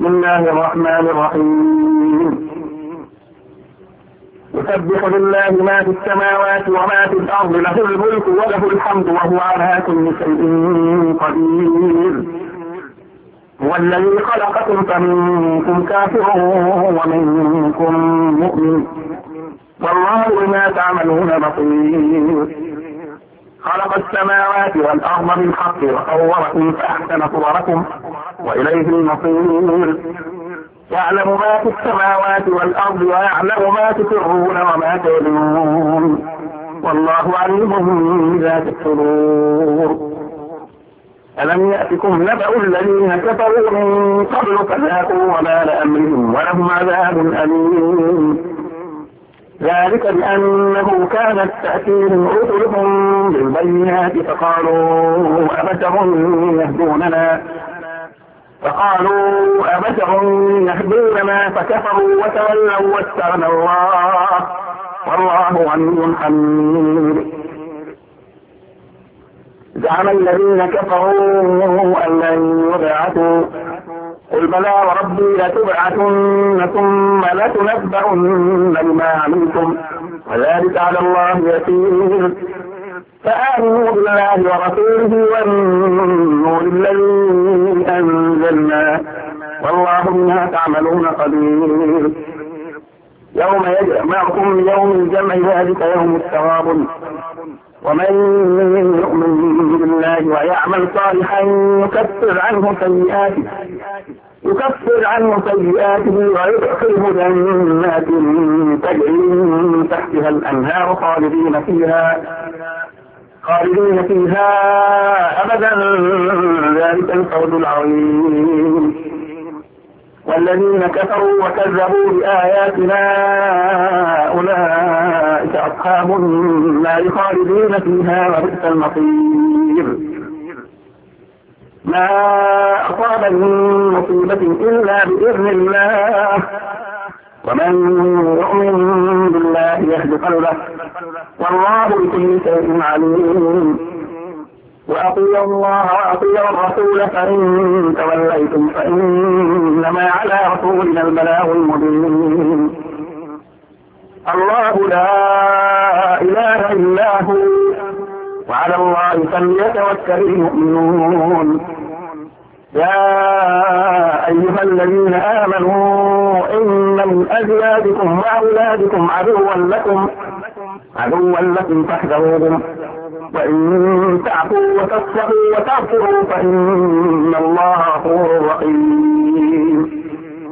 بسم الله الرحمن الرحيم. يسبح لله ما في السماوات وما في الأرض، له الملك وله الحمد وهو على كل شيء قدير. هو الذي خلقكم فمنكم كافر ومنكم مؤمن، والله بما تعملون بصير. خلق السماوات والأرض بالحق وصوركم فأحسن صوركم وإليه المصير. يعلم ما في السماوات والأرض ويعلم ما تسرون وما تعلنون، والله عليم بذات الصدور. ألم يأتكم نبأ الذين كفروا من قبل فذاقوا وبال أمرهم ولهم عذاب أليم. ذلك بأنه كانت تأتيهم رسلهم بالبينات فقالوا أبشر يهدوننا فكفروا وتولوا واستغنى الله والله غني حميد. زعم الذين كفروا أن لن يبعثوا، قل بلى وربي لتبعثن ثم لتنبؤن بما عملتم وذلك على الله يسير. فآمنوا بالله ورسوله والنور الذي أنزلنا والله بما تعملون قدير. يوم يجمعكم ليوم الجمع ذلك يوم التغابن، ومن يؤمن بالله ويعمل صالحا يكفر عنه سيئاته ويدخله جنات تجري من تحتها الأنهار خالدين فيها أبدا، ذلك الفوز العظيم. والذين كفروا وكذبوا بآياتنا أولئك أصحاب النار خالدين فيها وبئس المصير. ما أصاب من مصيبة إلا بإذن الله، ومن يؤمن بالله يهد قلبه والله بكل شيء عليم. وأطيعوا الله وأطيعوا الرسول فإن توليتم فإنما على رسولنا البلاغ المبين. الله لا إله إلا هو وعلى الله فليتوكل المؤمنون. يا أيها الذين آمنوا إن من أزواجكم وأولادكم عدوا لكم فاحذروهم، وإن تعفوا وتصفحوا وتغفروا فإن الله غفور رحيم.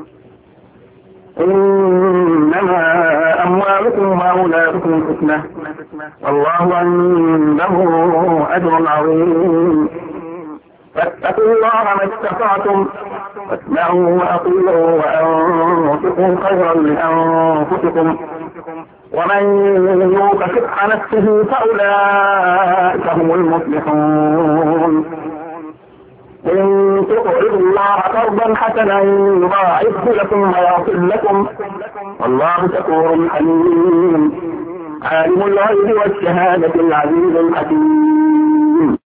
إنما أموالكم وأولادكم فتنة والله عنده أجر عظيم. فاتقوا الله ما استطعتم واسمعوا وأطيعوا وأنفقوا خيرا لأنفسكم، ومن يوق شح نفسه فأولئك هم المفلحون. إن تقرضوا الله قرضا حسنا يضاعفه لكم ويغفر لكم والله شكور حليم. عالم الغيب والشهادة العزيز الحكيم.